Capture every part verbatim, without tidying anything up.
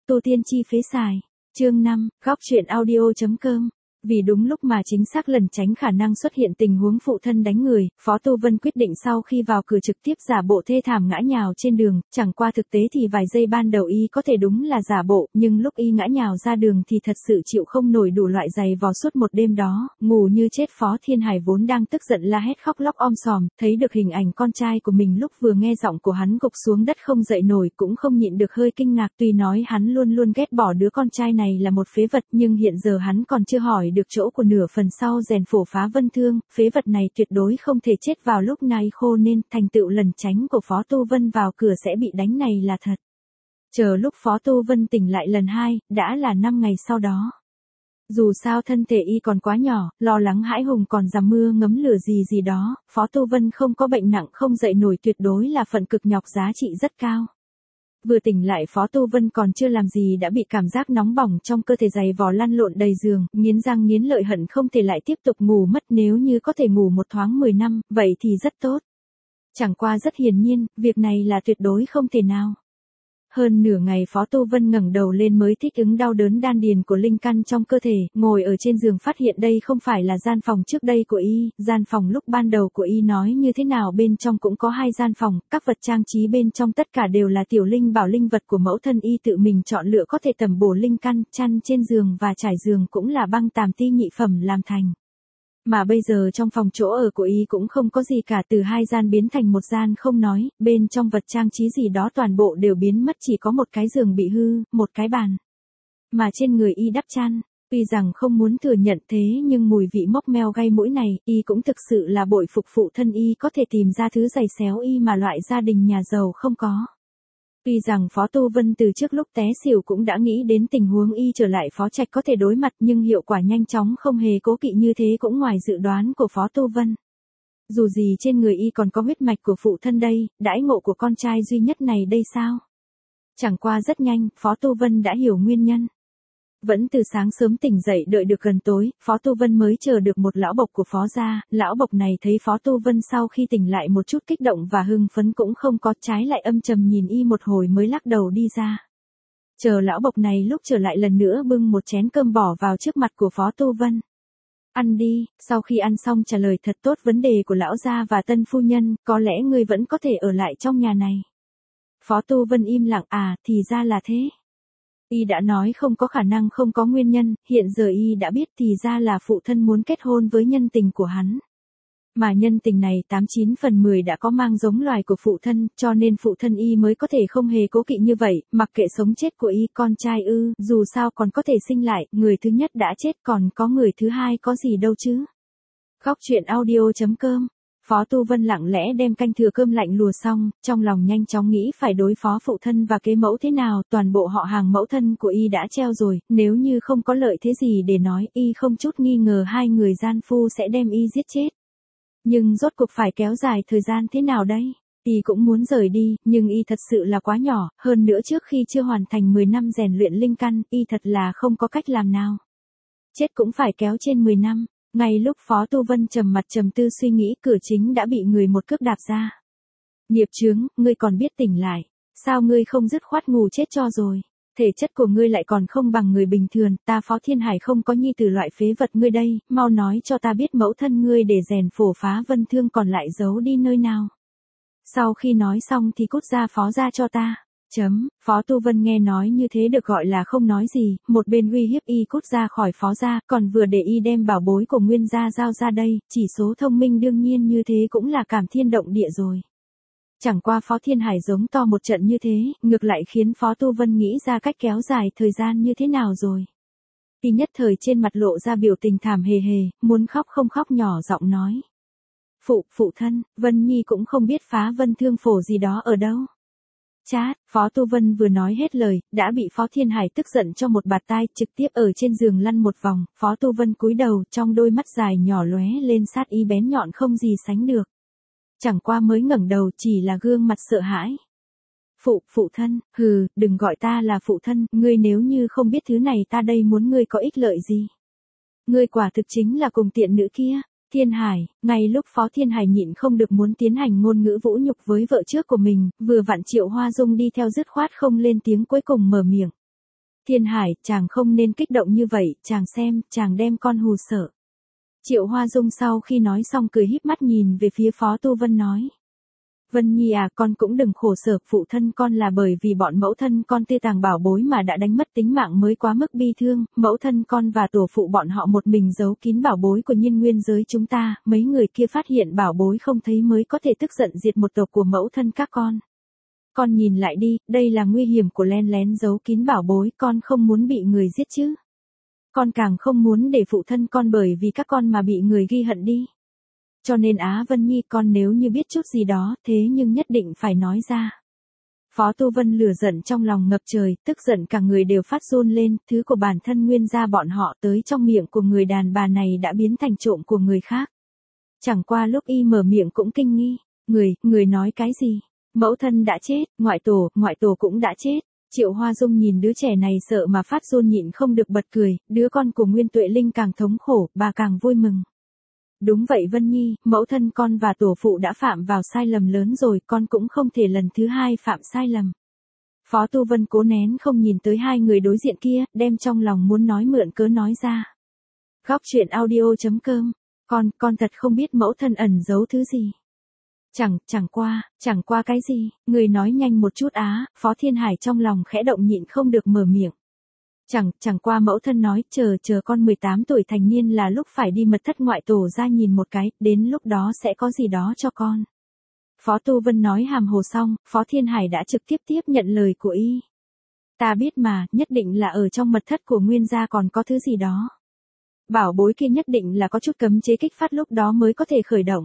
tu tiên chi phế xài. Chương năm, góc truyện audio.com. Vì đúng lúc mà chính xác lẩn tránh khả năng xuất hiện tình huống phụ thân đánh người, Phó Tu Vân quyết định sau khi vào cửa trực tiếp giả bộ thê thảm ngã nhào trên đường, chẳng qua thực tế thì vài giây ban đầu y có thể đúng là giả bộ, nhưng lúc y ngã nhào ra đường thì thật sự chịu không nổi đủ loại giày vò suốt một đêm đó, ngủ như chết. Phó Thiên Hải vốn đang tức giận la hét khóc lóc om sòm, thấy được hình ảnh con trai của mình lúc vừa nghe giọng của hắn gục xuống đất không dậy nổi cũng không nhịn được hơi kinh ngạc, tuy nói hắn luôn luôn ghét bỏ đứa con trai này là một phế vật nhưng hiện giờ hắn còn chưa hỏi được chỗ của nửa phần sau rèn phổ phá vân thương, phế vật này tuyệt đối không thể chết vào lúc này khô nên thành tựu lẩn tránh của Phó Tu Vân vào cửa sẽ bị đánh này là thật. Chờ lúc Phó Tu Vân tỉnh lại lần hai, đã là năm ngày sau đó. Dù sao thân thể y còn quá nhỏ, lo lắng hãi hùng còn dằm mưa ngấm lửa gì gì đó, Phó Tu Vân không có bệnh nặng không dậy nổi tuyệt đối là phận cực nhọc giá trị rất cao. Vừa tỉnh lại Phó Tu Vân còn chưa làm gì đã bị cảm giác nóng bỏng trong cơ thể dày vò lăn lộn đầy giường, nghiến răng nghiến lợi hận không thể lại tiếp tục ngủ mất, nếu như có thể ngủ một thoáng mười năm, vậy thì rất tốt. Chẳng qua rất hiển nhiên, việc này là tuyệt đối không thể nào. Hơn nửa ngày Phó Tu Vân ngẩng đầu lên mới thích ứng đau đớn đan điền của linh căn trong cơ thể, ngồi ở trên giường phát hiện đây không phải là gian phòng trước đây của y, gian phòng lúc ban đầu của y nói như thế nào bên trong cũng có hai gian phòng, các vật trang trí bên trong tất cả đều là tiểu linh bảo linh vật của mẫu thân y tự mình chọn lựa có thể tầm bổ linh căn, chăn trên giường và trải giường cũng là băng tàm ti nhị phẩm làm thành. Mà bây giờ trong phòng chỗ ở của y cũng không có gì cả, từ hai gian biến thành một gian không nói, bên trong vật trang trí gì đó toàn bộ đều biến mất, chỉ có một cái giường bị hư, một cái bàn. Mà trên người y đắp chăn, tuy rằng không muốn thừa nhận thế nhưng mùi vị mốc meo gây mũi này, y cũng thực sự là bội phục phụ thân y có thể tìm ra thứ giày xéo y mà loại gia đình nhà giàu không có. Tuy rằng Phó Tu Vân từ trước lúc té xỉu cũng đã nghĩ đến tình huống y trở lại Phó Trạch có thể đối mặt nhưng hiệu quả nhanh chóng không hề cố kỵ như thế cũng ngoài dự đoán của Phó Tu Vân. Dù gì trên người y còn có huyết mạch của phụ thân đây, đãi ngộ của con trai duy nhất này đây sao? Chẳng qua rất nhanh, Phó Tu Vân đã hiểu nguyên nhân. Vẫn từ sáng sớm tỉnh dậy đợi được gần tối, Phó Tu Vân mới chờ được một lão bộc của Phó gia, lão bộc này thấy Phó Tu Vân sau khi tỉnh lại một chút kích động và hưng phấn cũng không có, trái lại âm trầm nhìn y một hồi mới lắc đầu đi ra. Chờ lão bộc này lúc trở lại lần nữa bưng một chén cơm bỏ vào trước mặt của Phó Tu Vân. Ăn đi, sau khi ăn xong trả lời thật tốt vấn đề của lão gia và tân phu nhân, có lẽ ngươi vẫn có thể ở lại trong nhà này. Phó Tu Vân im lặng, à, thì ra là thế. Y đã nói không có khả năng không có nguyên nhân, hiện giờ y đã biết thì ra là phụ thân muốn kết hôn với nhân tình của hắn. Mà nhân tình này tám chín phần mười đã có mang giống loài của phụ thân, cho nên phụ thân y mới có thể không hề cố kỵ như vậy, mặc kệ sống chết của y, con trai ư, dù sao còn có thể sinh lại, người thứ nhất đã chết còn có người thứ hai có gì đâu chứ. Góc truyện audio.com. Phó Tu Vân lặng lẽ đem canh thừa cơm lạnh lùa xong, trong lòng nhanh chóng nghĩ phải đối phó phụ thân và kế mẫu thế nào, toàn bộ họ hàng mẫu thân của y đã treo rồi, nếu như không có lợi thế gì để nói, y không chút nghi ngờ hai người gian phu sẽ đem y giết chết. Nhưng rốt cuộc phải kéo dài thời gian thế nào đây? Y cũng muốn rời đi, nhưng y thật sự là quá nhỏ, hơn nữa trước khi chưa hoàn thành mười năm rèn luyện linh căn, y thật là không có cách làm nào. Chết cũng phải kéo trên mười năm. Ngay lúc Phó Tu Vân trầm mặt trầm tư suy nghĩ, cửa chính đã bị người một cước đạp ra. Nghiệp chướng, ngươi còn biết tỉnh lại, sao ngươi không dứt khoát ngủ chết cho rồi? Thể chất của ngươi lại còn không bằng người bình thường, ta Phó Thiên Hải không có nhi tử loại phế vật ngươi đây, mau nói cho ta biết mẫu thân ngươi để rèn phổ phá vân thương còn lại giấu đi nơi nào. Sau khi nói xong thì cút ra Phó gia cho ta. Chấm, Phó Tu Vân nghe nói như thế được gọi là không nói gì, một bên uy hiếp y cút ra khỏi Phó gia, còn vừa để y đem bảo bối của Nguyên gia giao ra đây, chỉ số thông minh đương nhiên như thế cũng là cảm thiên động địa rồi. Chẳng qua Phó Thiên Hải giống to một trận như thế, ngược lại khiến Phó Tu Vân nghĩ ra cách kéo dài thời gian như thế nào rồi. Y nhất thời trên mặt lộ ra biểu tình thảm hề hề, muốn khóc không khóc nhỏ giọng nói. Phụ, phụ thân, Vân Nhi cũng không biết phá vân thương phổ gì đó ở đâu. Chát, Phó Tu Vân vừa nói hết lời, đã bị Phó Thiên Hải tức giận cho một bạt tai, trực tiếp ở trên giường lăn một vòng, Phó Tu Vân cúi đầu, trong đôi mắt dài nhỏ lóe lên sát ý bén nhọn không gì sánh được. Chẳng qua mới ngẩng đầu chỉ là gương mặt sợ hãi. Phụ, phụ thân, hừ, đừng gọi ta là phụ thân, ngươi nếu như không biết thứ này ta đây muốn ngươi có ích lợi gì. Ngươi quả thực chính là cùng tiện nữ kia. Thiên Hải, ngay lúc Phó Thiên Hải nhịn không được muốn tiến hành ngôn ngữ vũ nhục với vợ trước của mình, vừa vặn Triệu Hoa Dung đi theo dứt khoát không lên tiếng cuối cùng mở miệng. Thiên Hải, chàng không nên kích động như vậy, chàng xem, chàng đem con hù sợ. Triệu Hoa Dung sau khi nói xong cười híp mắt nhìn về phía Phó Tu Vân nói. Vân Nhi à, con cũng đừng khổ sở, phụ thân con là bởi vì bọn mẫu thân con tiêu tàng bảo bối mà đã đánh mất tính mạng mới quá mức bi thương, mẫu thân con và tổ phụ bọn họ một mình giấu kín bảo bối của nhiên nguyên giới chúng ta, mấy người kia phát hiện bảo bối không thấy mới có thể tức giận diệt một tộc của mẫu thân các con. Con nhìn lại đi, đây là nguy hiểm của len lén giấu kín bảo bối, con không muốn bị người giết chứ. Con càng không muốn để phụ thân con bởi vì các con mà bị người ghi hận đi. Cho nên Á Vân Nhi, con nếu như biết chút gì đó, thế nhưng nhất định phải nói ra. Phó Tu Vân lửa giận trong lòng ngập trời, tức giận cả người đều phát run lên, thứ của bản thân nguyên gia bọn họ tới trong miệng của người đàn bà này đã biến thành trộm của người khác. Chẳng qua lúc y mở miệng cũng kinh nghi, người, người nói cái gì? Mẫu thân đã chết, ngoại tổ, ngoại tổ cũng đã chết. Triệu Hoa Dung nhìn đứa trẻ này sợ mà phát run nhịn không được bật cười, đứa con của Nguyên Tuệ Linh càng thống khổ, bà càng vui mừng. Đúng vậy Vân Nhi, mẫu thân con và tổ phụ đã phạm vào sai lầm lớn rồi, con cũng không thể lần thứ hai phạm sai lầm. Phó Tu Vân cố nén không nhìn tới hai người đối diện kia, đem trong lòng muốn nói mượn cớ nói ra. Góc truyện audio chấm com, con, con thật không biết mẫu thân ẩn giấu thứ gì. Chẳng, chẳng qua, chẳng qua cái gì, người nói nhanh một chút á, Phó Thiên Hải trong lòng khẽ động nhịn không được mở miệng. Chẳng, chẳng qua mẫu thân nói, chờ, chờ con mười tám tuổi thành niên là lúc phải đi mật thất ngoại tổ ra nhìn một cái, đến lúc đó sẽ có gì đó cho con. Phó Tu Vân nói hàm hồ xong, Phó Thiên Hải đã trực tiếp tiếp nhận lời của y. Ta biết mà, nhất định là ở trong mật thất của Nguyên gia còn có thứ gì đó. Bảo bối kia nhất định là có chút cấm chế kích phát lúc đó mới có thể khởi động.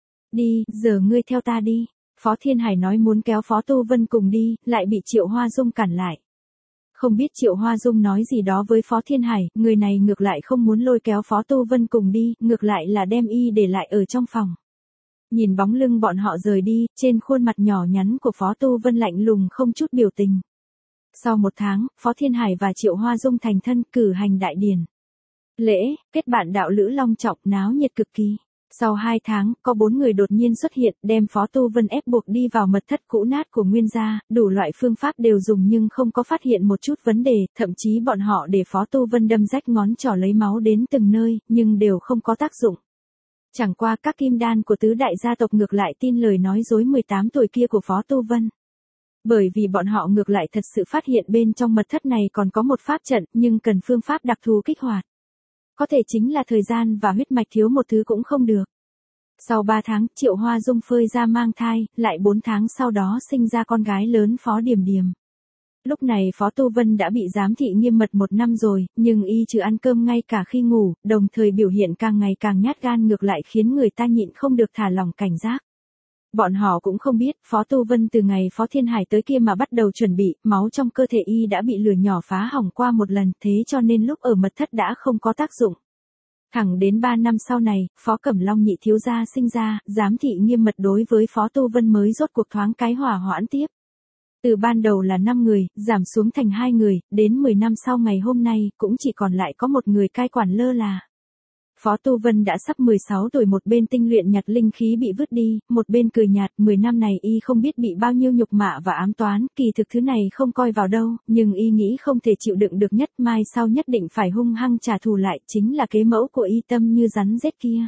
Đi, giờ ngươi theo ta đi. Phó Thiên Hải nói muốn kéo Phó Tu Vân cùng đi, lại bị Triệu Hoa Dung cản lại. Không biết Triệu Hoa Dung nói gì đó với Phó Thiên Hải, người này ngược lại không muốn lôi kéo Phó Tu Vân cùng đi, ngược lại là đem y để lại ở trong phòng. Nhìn bóng lưng bọn họ rời đi, trên khuôn mặt nhỏ nhắn của Phó Tu Vân lạnh lùng không chút biểu tình. Sau một tháng, Phó Thiên Hải và Triệu Hoa Dung thành thân cử hành đại điển. Lễ, kết bạn đạo lữ long trọng náo nhiệt cực kỳ. Sau hai tháng, có bốn người đột nhiên xuất hiện, đem Phó Tu Vân ép buộc đi vào mật thất cũ nát của Nguyên gia, đủ loại phương pháp đều dùng nhưng không có phát hiện một chút vấn đề, thậm chí bọn họ để Phó Tu Vân đâm rách ngón trỏ lấy máu đến từng nơi, nhưng đều không có tác dụng. Chẳng qua các kim đan của tứ đại gia tộc ngược lại tin lời nói dối mười tám tuổi kia của Phó Tu Vân. Bởi vì bọn họ ngược lại thật sự phát hiện bên trong mật thất này còn có một pháp trận, nhưng cần phương pháp đặc thù kích hoạt. Có thể chính là thời gian và huyết mạch thiếu một thứ cũng không được. Sau ba tháng, Triệu Hoa Dung phơi ra mang thai, lại bốn tháng sau đó sinh ra con gái lớn Phó Điềm Điềm. Lúc này Phó Tu Vân đã bị giám thị nghiêm mật một năm rồi, nhưng y trừ ăn cơm ngay cả khi ngủ, đồng thời biểu hiện càng ngày càng nhát gan ngược lại khiến người ta nhịn không được thả lỏng cảnh giác. Bọn họ cũng không biết, Phó Tu Vân từ ngày Phó Thiên Hải tới kia mà bắt đầu chuẩn bị, máu trong cơ thể y đã bị lửa nhỏ phá hỏng qua một lần, thế cho nên lúc ở mật thất đã không có tác dụng. Thẳng đến ba năm sau này, Phó Cẩm Long nhị thiếu gia sinh ra, giám thị nghiêm mật đối với Phó Tu Vân mới rốt cuộc thoáng cái hỏa hoãn tiếp. Từ ban đầu là năm người, giảm xuống thành hai người, đến mười năm sau ngày hôm nay, cũng chỉ còn lại có một người cai quản lơ là. Phó Tu Vân đã sắp mười sáu tuổi, một bên tinh luyện nhặt linh khí bị vứt đi, một bên cười nhạt, mười năm này y không biết bị bao nhiêu nhục mạ và ám toán, kỳ thực thứ này không coi vào đâu, nhưng y nghĩ không thể chịu đựng được nhất, mai sau nhất định phải hung hăng trả thù lại, chính là kế mẫu của y tâm như rắn rết kia.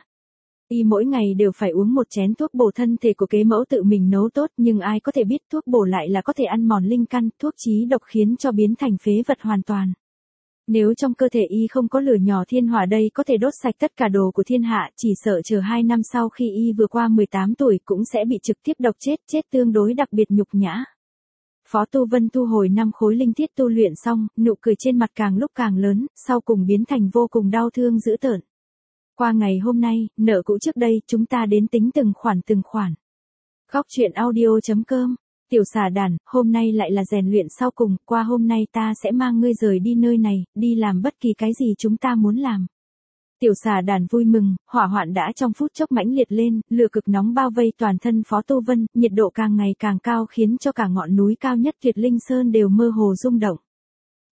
Y mỗi ngày đều phải uống một chén thuốc bổ thân thể của kế mẫu tự mình nấu tốt, nhưng ai có thể biết thuốc bổ lại là có thể ăn mòn linh căn, thuốc chí độc khiến cho biến thành phế vật hoàn toàn. Nếu trong cơ thể y không có lửa nhỏ thiên hỏa đây có thể đốt sạch tất cả đồ của thiên hạ, chỉ sợ chờ hai năm sau khi y vừa qua mười tám tuổi cũng sẽ bị trực tiếp độc chết, chết tương đối đặc biệt nhục nhã. Phó Tu Vân thu hồi năm khối linh thiết tu luyện xong, nụ cười trên mặt càng lúc càng lớn, sau cùng biến thành vô cùng đau thương dữ tợn. Qua ngày hôm nay, nợ cũ trước đây, chúng ta đến tính từng khoản từng khoản. Góc truyện audio chấm com. Tiểu xà đàn, hôm nay lại là rèn luyện sau cùng, qua hôm nay ta sẽ mang ngươi rời đi nơi này, đi làm bất kỳ cái gì chúng ta muốn làm. Tiểu xà đàn vui mừng, hỏa hoạn đã trong phút chốc mãnh liệt lên, lửa cực nóng bao vây toàn thân Phó Tu Vân, nhiệt độ càng ngày càng cao khiến cho cả ngọn núi cao nhất Tuyệt Linh Sơn đều mơ hồ rung động.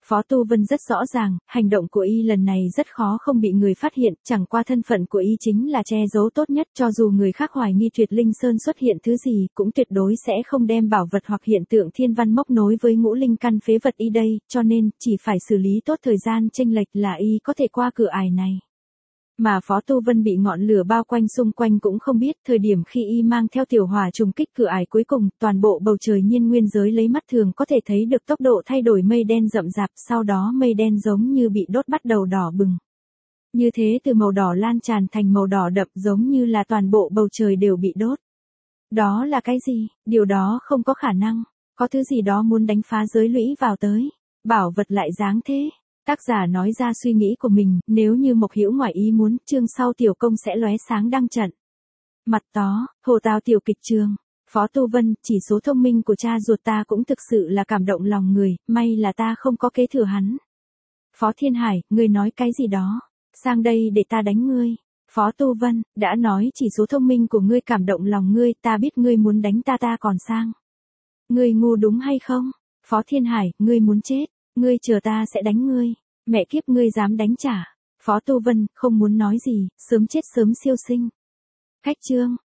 Phó Tu Vân rất rõ ràng, hành động của y lần này rất khó không bị người phát hiện, chẳng qua thân phận của y chính là che giấu tốt nhất, cho dù người khác hoài nghi Tuyệt Linh Sơn xuất hiện thứ gì, cũng tuyệt đối sẽ không đem bảo vật hoặc hiện tượng thiên văn móc nối với ngũ linh căn phế vật y đây, cho nên, chỉ phải xử lý tốt thời gian chênh lệch là y có thể qua cửa ải này. Mà Phó Tu Vân bị ngọn lửa bao quanh xung quanh cũng không biết, thời điểm khi y mang theo tiểu hỏa trùng kích cửa ải cuối cùng, toàn bộ bầu trời nhiên nguyên giới lấy mắt thường có thể thấy được tốc độ thay đổi mây đen rậm rạp, sau đó mây đen giống như bị đốt bắt đầu đỏ bừng. Như thế từ màu đỏ lan tràn thành màu đỏ đậm giống như là toàn bộ bầu trời đều bị đốt. Đó là cái gì? Điều đó không có khả năng. Có thứ gì đó muốn đánh phá giới lũy vào tới. Bảo vật lại dáng thế. Tác giả nói ra suy nghĩ của mình, nếu như Mộc Hữu ngoài ý muốn, chương sau tiểu công sẽ lóe sáng đăng trận. Mặt tó, Hồ Tào tiểu kịch trường. Phó Tu Vân, chỉ số thông minh của cha ruột ta cũng thực sự là cảm động lòng người, may là ta không có kế thừa hắn. Phó Thiên Hải, ngươi nói cái gì đó? Sang đây để ta đánh ngươi. Phó Tu Vân, đã nói chỉ số thông minh của ngươi cảm động lòng ngươi, ta biết ngươi muốn đánh ta ta còn sang. Ngươi ngu đúng hay không? Phó Thiên Hải, ngươi muốn chết. Ngươi chờ ta sẽ đánh ngươi. Mẹ kiếp ngươi dám đánh trả. Phó Tu Vân, không muốn nói gì, sớm chết sớm siêu sinh. Cách chương.